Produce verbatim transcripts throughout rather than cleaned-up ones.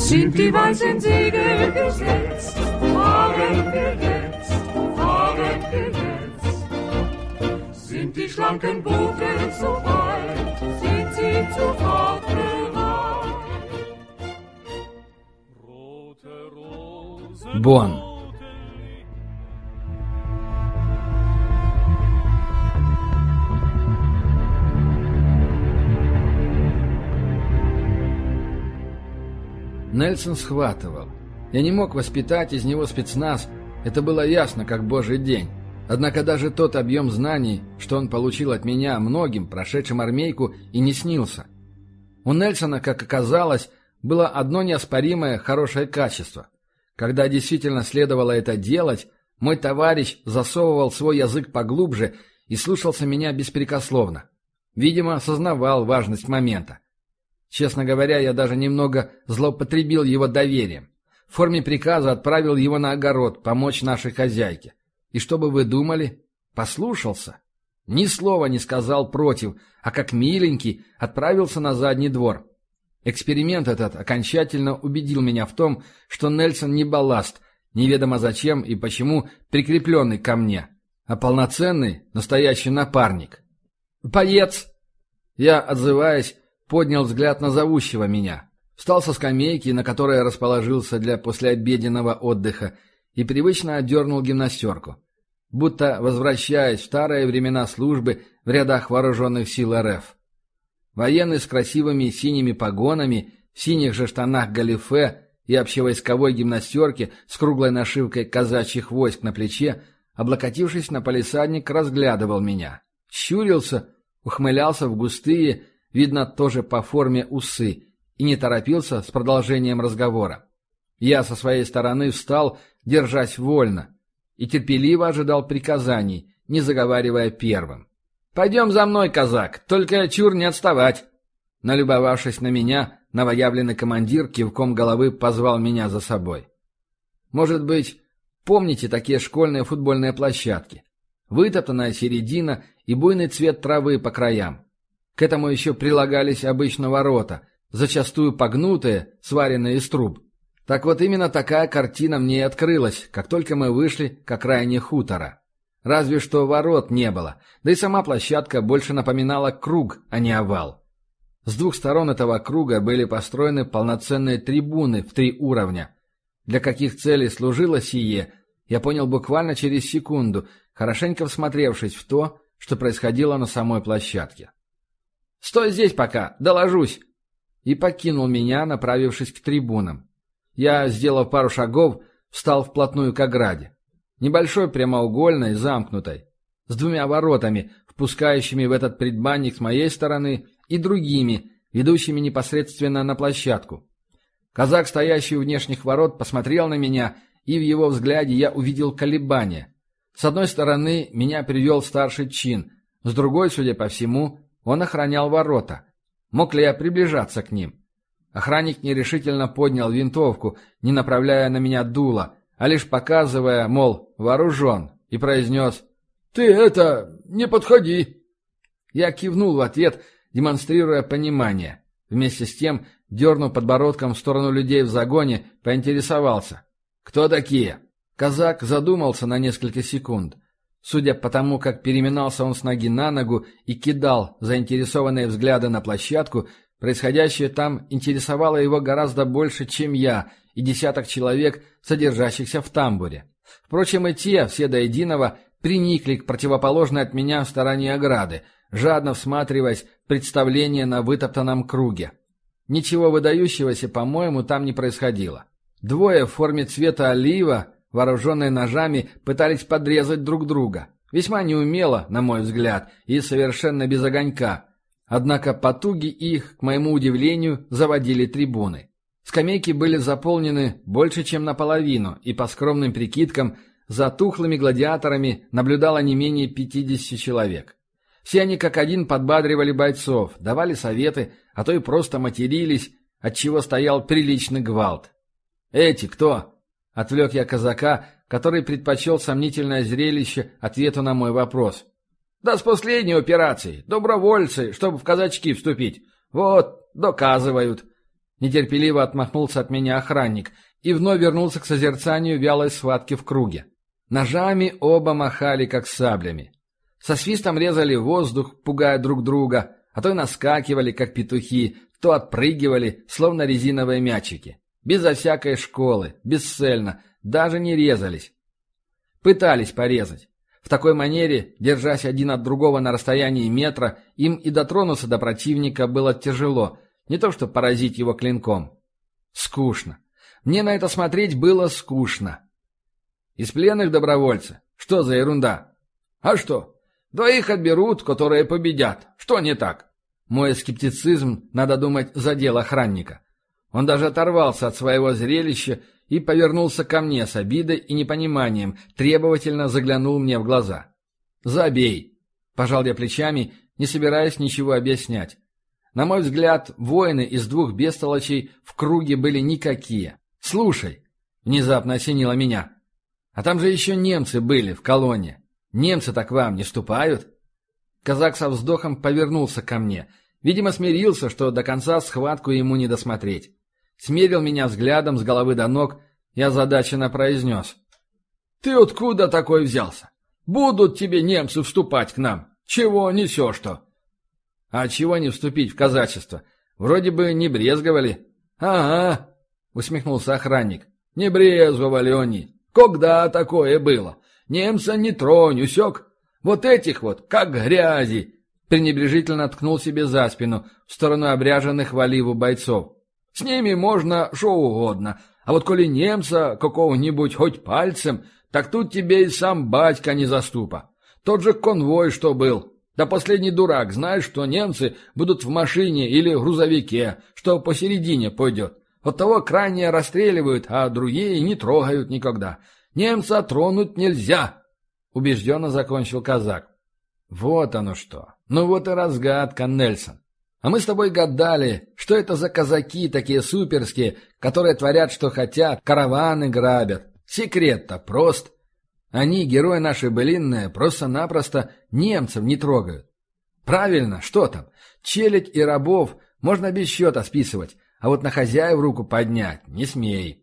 Sind die weißen Segel gesetzt, fahren wir jetzt, fahren wir jetzt. Sind die schlanken Boote so weit, sind sie zur Fahrt bereit. Rote Rosen, Бонн. Нельсон схватывал. Я не мог воспитать из него спецназ, это было ясно, как божий день. Однако даже тот объем знаний, что он получил от меня многим, прошедшим армейку, и не снился. У Нельсона, как оказалось, было одно неоспоримое хорошее качество. Когда действительно следовало это делать, мой товарищ засовывал свой язык поглубже и слушался меня беспрекословно. Видимо, осознавал важность момента. Честно говоря, я даже немного злоупотребил его доверием. В форме приказа отправил его на огород помочь нашей хозяйке. И что бы вы думали? Послушался. Ни слова не сказал против, а как миленький отправился на задний двор. Эксперимент этот окончательно убедил меня в том, что Нельсон не балласт, неведомо зачем и почему прикрепленный ко мне, а полноценный, настоящий напарник. «Боец!» Я, отзываясь, поднял взгляд на зовущего меня, встал со скамейки, на которой расположился для послеобеденного отдыха, и привычно отдернул гимнастерку, будто возвращаясь в старые времена службы в рядах вооруженных сил РФ. Военный с красивыми синими погонами, в синих же штанах галифе и общевойсковой гимнастерке с круглой нашивкой казачьих войск на плече, облокотившись на палисадник, разглядывал меня. Щурился, ухмылялся в густые, видно, тоже по форме усы, и не торопился с продолжением разговора. Я со своей стороны встал, держась вольно, и терпеливо ожидал приказаний, не заговаривая первым. «Пойдем за мной, казак, только чур не отставать!» Налюбовавшись на меня, новоявленный командир кивком головы позвал меня за собой. Может быть, помните такие школьные футбольные площадки? Вытоптанная середина и буйный цвет травы по краям. К этому еще прилагались обычно ворота, зачастую погнутые, сваренные из труб. Так вот именно такая картина мне и открылась, как только мы вышли к окраине хутора. Разве что ворот не было, да и сама площадка больше напоминала круг, а не овал. С двух сторон этого круга были построены полноценные трибуны в три уровня. Для каких целей служило сие, я понял буквально через секунду, хорошенько всмотревшись в то, что происходило на самой площадке. «Стой здесь пока, доложусь!» И покинул меня, направившись к трибунам. Я, сделав пару шагов, встал вплотную к ограде. Небольшой, прямоугольной, замкнутой, с двумя воротами, впускающими в этот предбанник с моей стороны, и другими, ведущими непосредственно на площадку. Казак, стоящий у внешних ворот, посмотрел на меня, и в его взгляде я увидел колебания. С одной стороны, меня привел старший чин, с другой, судя по всему, он охранял ворота. Мог ли я приближаться к ним? Охранник нерешительно поднял винтовку, не направляя на меня дуло, а лишь показывая, мол, вооружен, и произнес: «Ты это, не подходи!» Я кивнул в ответ, демонстрируя понимание. Вместе с тем, дернув подбородком в сторону людей в загоне, поинтересовался: «Кто такие?» Казак задумался на несколько секунд. Судя по тому, как переминался он с ноги на ногу и кидал заинтересованные взгляды на площадку, происходящее там интересовало его гораздо больше, чем я и десяток человек, содержащихся в тамбуре. Впрочем, и те, все до единого, приникли к противоположной от меня стороне ограды, жадно всматриваясь в представление на вытоптанном круге. Ничего выдающегося, по-моему, там не происходило. Двое в форме цвета олива, вооруженные ножами, пытались подрезать друг друга. Весьма неумело, на мой взгляд, и совершенно без огонька. Однако потуги их, к моему удивлению, заводили трибуны. Скамейки были заполнены больше, чем наполовину, и по скромным прикидкам за тухлыми гладиаторами наблюдало не менее пятидесяти человек. Все они как один подбадривали бойцов, давали советы, а то и просто матерились, отчего стоял приличный гвалт. «Эти кто?» — отвлек я казака, который предпочел сомнительное зрелище ответу на мой вопрос. «Да с последней операции. Добровольцы, чтобы в казачки вступить. Вот, доказывают». Нетерпеливо отмахнулся от меня охранник и вновь вернулся к созерцанию вялой схватки в круге. Ножами оба махали, как саблями. Со свистом резали воздух, пугая друг друга, а то и наскакивали, как петухи, то отпрыгивали, словно резиновые мячики. Безо всякой школы, бесцельно, даже не резались. Пытались порезать. В такой манере, держась один от другого на расстоянии метра, им и дотронуться до противника было тяжело, не то что поразить его клинком. Скучно. Мне на это смотреть было скучно. Из пленных добровольцы? Что за ерунда? А что? Двоих отберут, которые победят. Что не так? Мой скептицизм, надо думать, задел охранника. Он даже оторвался от своего зрелища и повернулся ко мне с обидой и непониманием, требовательно заглянул мне в глаза. «Забей!» – пожал я плечами, не собираясь ничего объяснять. На мой взгляд, воины из двух бестолочей в круге были никакие. «Слушай!» – внезапно осенило меня. «А там же еще немцы были в колонне. Немцы-то к вам не вступают?» Казак со вздохом повернулся ко мне. Видимо, смирился, что до конца схватку ему не досмотреть. Смерил меня взглядом с головы до ног и озадаченно произнес. «Ты откуда такой взялся? Будут тебе немцы вступать к нам. Чего несешь-то?» «А чего не вступить в казачество? Вроде бы не брезговали». «Ага», — усмехнулся охранник. «Не брезговали они. Когда такое было? Немца не тронь, усек? Вот этих вот, как грязи!» Пренебрежительно ткнул себе за спину, в сторону обряженных в оливу бойцов. «С ними можно что угодно, а вот коли немца какого-нибудь хоть пальцем, так тут тебе и сам батька не заступа. Тот же конвой, что был. Да последний дурак знает, что немцы будут в машине или грузовике, что посередине пойдет. От того крайне расстреливают, а другие не трогают никогда. Немца тронуть нельзя!» Убежденно закончил казак. «Вот оно что. Ну вот и разгадка, Нельсон. А мы с тобой гадали, что это за казаки такие суперские, которые творят, что хотят, караваны грабят. Секрет-то прост. Они, герои наши былинные, просто-напросто немцев не трогают. Правильно, что там? Челядь и рабов можно без счета списывать, а вот на хозяев руку поднять не смей».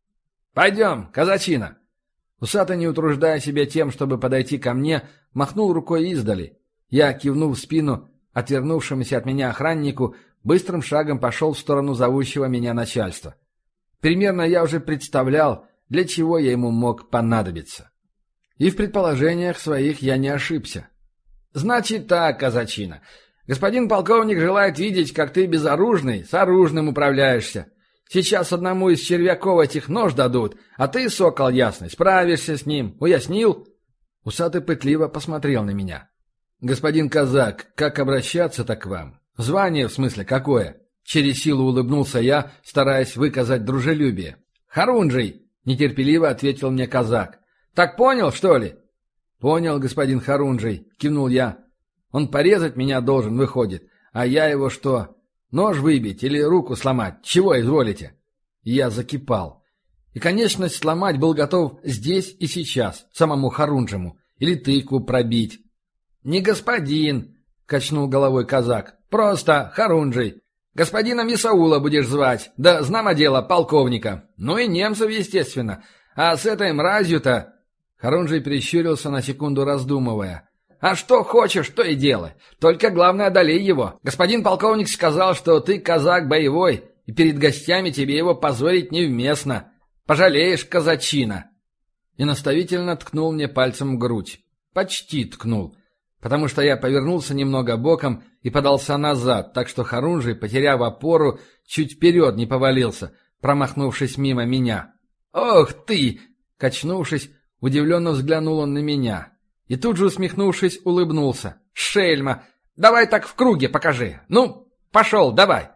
«Пойдем, казачина!» Усатый, не утруждая себя тем, чтобы подойти ко мне, махнул рукой издали. Я, кивнув в спину отвернувшемуся от меня охраннику, быстрым шагом пошел в сторону зовущего меня начальства. Примерно я уже представлял, для чего я ему мог понадобиться. И в предположениях своих я не ошибся. «Значит так, казачина. Господин полковник желает видеть, как ты безоружный с оружным управляешься. Сейчас одному из червяков этих нож дадут, а ты, сокол ясный, справишься с ним. Уяснил?» Усатый пытливо посмотрел на меня. «Господин казак, как обращаться-то к вам? Звание, в смысле, какое?» Через силу улыбнулся я, стараясь выказать дружелюбие. «Харунжий!» — нетерпеливо ответил мне казак. «Так понял, что ли?» «Понял, господин Харунжий», — кивнул я. «Он порезать меня должен, выходит. А я его что, нож выбить или руку сломать? Чего изволите?» Я закипал. И, конечно, сломать был готов здесь и сейчас, самому Харунжему, или тыкву пробить. «Не господин», — качнул головой казак, — «просто Харунжий. Господина Исаула будешь звать, да знамо дело полковника. Ну и немцев, естественно. А с этой мразью-то...» Харунжий прищурился на секунду, раздумывая. «А что хочешь, то и делай. Только главное, одолей его. Господин полковник сказал, что ты казак боевой, и перед гостями тебе его позорить невместно. Пожалеешь, казачина!» И наставительно ткнул мне пальцем в грудь. Почти ткнул, потому что я повернулся немного боком и подался назад, так что Харунжий, потеряв опору, чуть вперед не повалился, промахнувшись мимо меня. «Ох ты!» Качнувшись, удивленно взглянул он на меня. И тут же, усмехнувшись, улыбнулся. «Шельма! Давай так в круге покажи! Ну, пошел, давай!»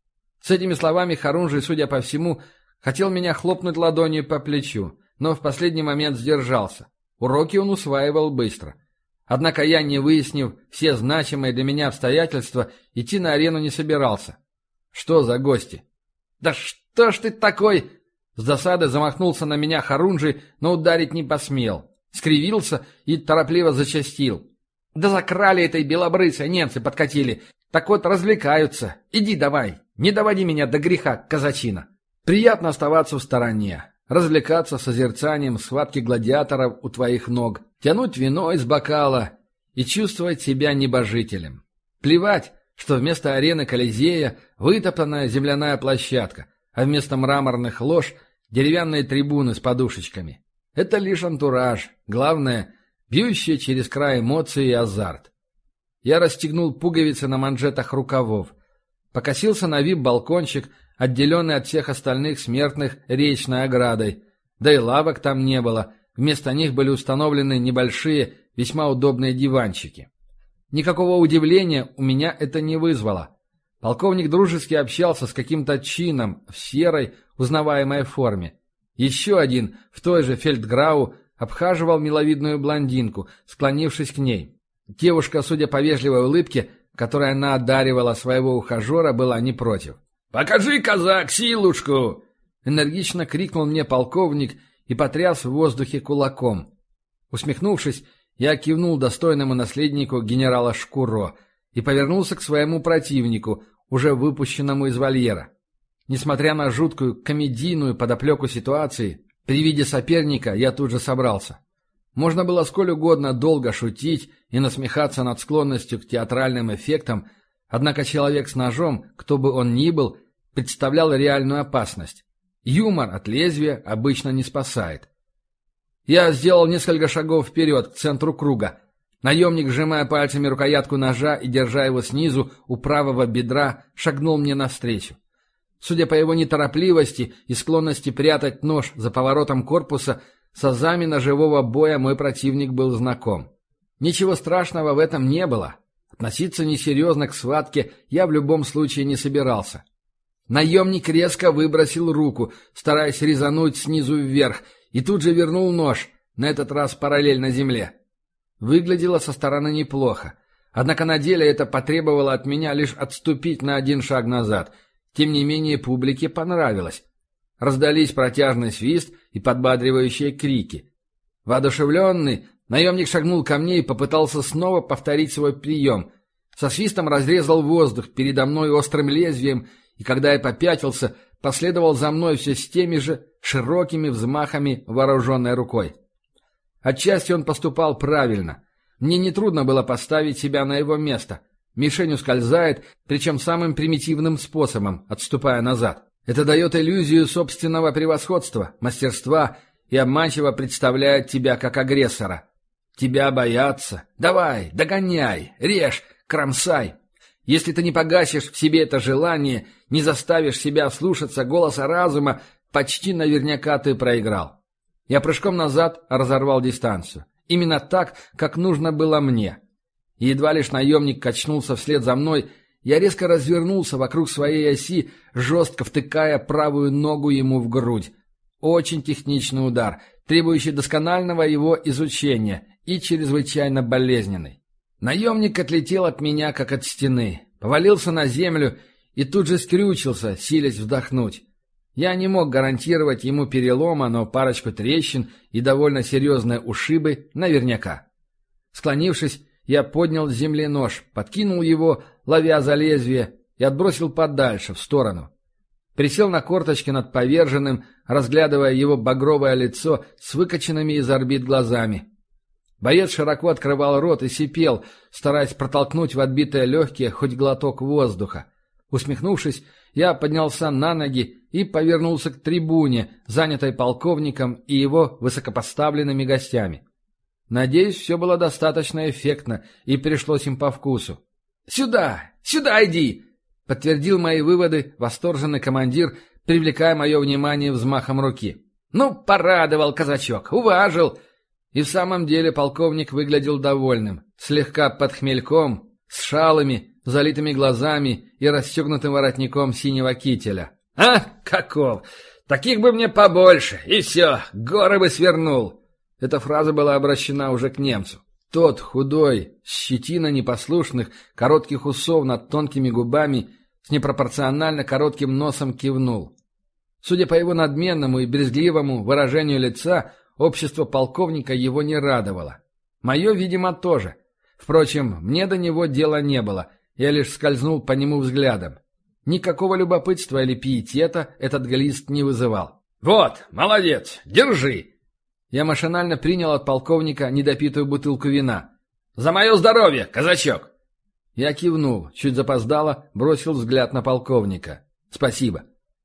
С этими словами Харунжий, судя по всему, хотел меня хлопнуть ладонью по плечу, но в последний момент сдержался. Уроки он усваивал быстро. Однако я, не выяснив все значимые для меня обстоятельства, идти на арену не собирался. «Что за гости?» «Да что ж ты такой?» С досады замахнулся на меня Харунжий, но ударить не посмел. Скривился и торопливо зачастил. «Да закрали этой белобрысой, немцы подкатили. Так вот развлекаются. Иди давай, Не доводи меня до греха, казачина. Приятно оставаться в стороне, развлекаться созерцанием схватки гладиаторов у твоих ног, тянуть вино из бокала и чувствовать себя небожителем. Плевать, что вместо арены Колизея вытоптанная земляная площадка, а вместо мраморных лож деревянные трибуны с подушечками. Это лишь антураж, главное — бьющие через край эмоции и азарт. Я расстегнул пуговицы на манжетах рукавов, покосился на вип-балкончик, отделенный от всех остальных смертных речной оградой, да и лавок там не было, вместо них были установлены небольшие, весьма удобные диванчики. Никакого удивления у меня это не вызвало. Полковник дружески общался с каким-то чином в серой, узнаваемой форме. Еще один, в той же фельдграу, обхаживал миловидную блондинку, склонившись к ней. Девушка, судя по вежливой улыбке, которой она одаривала своего ухажера, была не против. «Покажи, казак, силушку!» Энергично крикнул мне полковник и потряс в воздухе кулаком. Усмехнувшись, я кивнул достойному наследнику генерала Шкуро и повернулся к своему противнику, уже выпущенному из вольера. Несмотря на жуткую комедийную подоплеку ситуации, при виде соперника я тут же собрался. Можно было сколь угодно долго шутить и насмехаться над склонностью к театральным эффектам, однако человек с ножом, кто бы он ни был, представлял реальную опасность. Юмор от лезвия обычно не спасает. Я сделал несколько шагов вперед, к центру круга. Наемник, сжимая пальцами рукоятку ножа и держа его снизу у правого бедра, шагнул мне навстречу. Судя по его неторопливости и склонности прятать нож за поворотом корпуса, с азами ножевого боя мой противник был знаком. Ничего страшного в этом не было. Относиться несерьезно к схватке я в любом случае не собирался. Наемник резко выбросил руку, стараясь резануть снизу вверх, и тут же вернул нож, на этот раз параллельно земле. Выглядело со стороны неплохо, однако на деле это потребовало от меня лишь отступить на один шаг назад. Тем не менее публике понравилось. Раздались протяжный свист и подбадривающие крики. Воодушевленный, наемник шагнул ко мне и попытался снова повторить свой прием. Со свистом разрезал воздух передо мной острым лезвием, и когда я попятился, последовал за мной все с теми же широкими взмахами вооруженной рукой. Отчасти он поступал правильно. Мне нетрудно было поставить себя на его место. Мишень ускользает, причем самым примитивным способом, отступая назад. Это дает иллюзию собственного превосходства, мастерства и обманчиво представляет тебя как агрессора. Тебя боятся. Давай, догоняй, режь, кромсай. Если ты не погасишь в себе это желание, не заставишь себя слушаться голоса разума, почти наверняка ты проиграл. Я прыжком назад разорвал дистанцию. Именно так, как нужно было мне. И едва лишь наемник качнулся вслед за мной, я резко развернулся вокруг своей оси, жестко втыкая правую ногу ему в грудь. Очень техничный удар, требующий досконального его изучения и чрезвычайно болезненный. Наемник отлетел от меня, как от стены, повалился на землю и тут же скрючился, силясь вдохнуть. Я не мог гарантировать ему перелома, но парочку трещин и довольно серьезные ушибы наверняка. Склонившись, я поднял с земли нож, подкинул его, ловя за лезвие, и отбросил подальше, в сторону. Присел на корточки над поверженным, разглядывая его багровое лицо с выкоченными из орбит глазами. Боец широко открывал рот и сипел, стараясь протолкнуть в отбитые легкие хоть глоток воздуха. Усмехнувшись, я поднялся на ноги и повернулся к трибуне, занятой полковником и его высокопоставленными гостями. Надеюсь, все было достаточно эффектно и пришлось им по вкусу. «Сюда! Сюда иди!» — подтвердил мои выводы восторженный командир, привлекая мое внимание взмахом руки. «Ну, порадовал казачок, уважил!» И в самом деле полковник выглядел довольным, слегка под хмельком, с шалами, залитыми глазами и расстегнутым воротником синего кителя. «А, каков! Таких бы мне побольше, и все, горы бы свернул!» Эта фраза была обращена уже к немцу. Тот, худой, с щетиной непослушных, коротких усов над тонкими губами, с непропорционально коротким носом кивнул. Судя по его надменному и брезгливому выражению лица, общество полковника его не радовало. Мое, видимо, тоже. Впрочем, мне до него дела не было, я лишь скользнул по нему взглядом. Никакого любопытства или пиетета этот глист не вызывал. «Вот, молодец, держи!» Я машинально принял от полковника недопитую бутылку вина. «За мое здоровье, казачок!» Я кивнул, чуть запоздало, бросил взгляд на полковника. «Спасибо».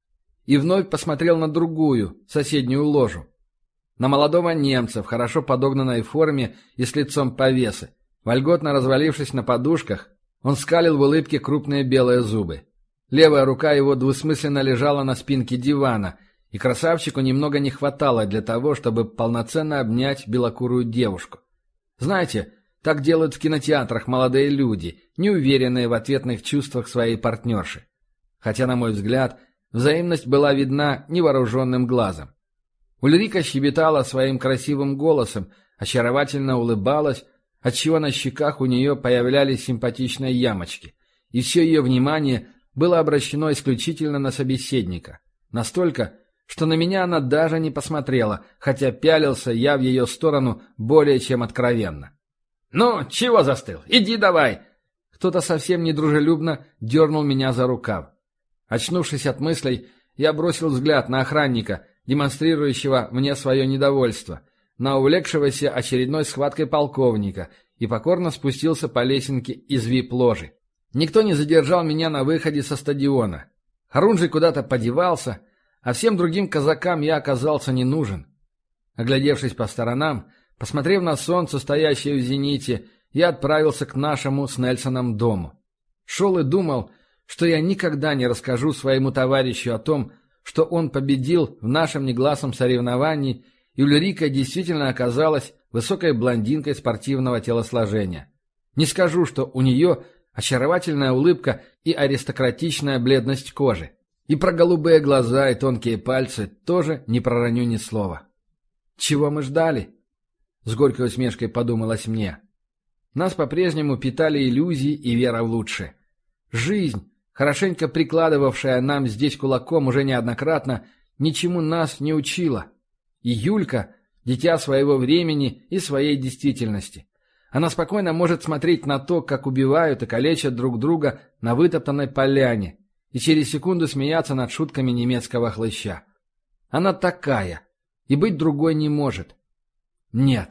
И вновь посмотрел на другую, соседнюю ложу. На молодого немца в хорошо подогнанной форме и с лицом повесы. Вольготно развалившись на подушках, он скалил в улыбке крупные белые зубы. Левая рука его двусмысленно лежала на спинке дивана, и красавчику немного не хватало для того, чтобы полноценно обнять белокурую девушку. Знаете, так делают в кинотеатрах молодые люди, неуверенные в ответных чувствах своей партнерши. Хотя, на мой взгляд, взаимность была видна невооруженным глазом. Ульрика щебетала своим красивым голосом, очаровательно улыбалась, отчего на щеках у нее появлялись симпатичные ямочки, и все ее внимание было обращено исключительно на собеседника. Настолько, что на меня она даже не посмотрела, хотя пялился я в ее сторону более чем откровенно. «Ну, чего застыл? Иди давай!» Кто-то совсем недружелюбно дернул меня за рукав. Очнувшись от мыслей, я бросил взгляд на охранника, демонстрирующего мне свое недовольство, на увлекшегося очередной схваткой полковника, и покорно спустился по лесенке из вип-ложи. Никто не задержал меня на выходе со стадиона. Харунжий куда-то подевался, а всем другим казакам я оказался не нужен. Оглядевшись по сторонам, посмотрев на солнце, стоящее в зените, я отправился к нашему с Нельсоном дому. Шел и думал, что я никогда не расскажу своему товарищу о том, что он победил в нашем негласном соревновании, и Ульрика действительно оказалась высокой блондинкой спортивного телосложения. Не скажу, что у нее очаровательная улыбка и аристократичная бледность кожи. И про голубые глаза и тонкие пальцы тоже не пророню ни слова. Чего мы ждали? С горькой усмешкой подумалось мне. Нас по-прежнему питали иллюзии и вера в лучшее. Жизнь, хорошенько прикладывавшая нам здесь кулаком уже неоднократно, ничему нас не учила. И Юлька — дитя своего времени и своей действительности. Она спокойно может смотреть на то, как убивают и калечат друг друга на вытоптанной поляне, и через секунду смеяться над шутками немецкого хлыща. Она такая, и быть другой не может. Нет.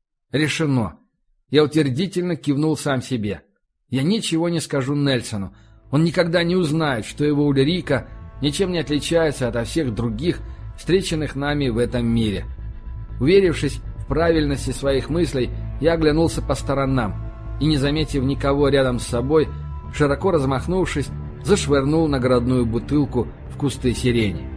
Решено. Я утвердительно кивнул сам себе. Я ничего не скажу Нельсону. Он никогда не узнает, что его Ульрика ничем не отличается от всех других, встреченных нами в этом мире. Уверившись в правильности своих мыслей, я оглянулся по сторонам и, не заметив никого рядом с собой, широко размахнувшись, зашвырнул наградную бутылку в кусты сирени.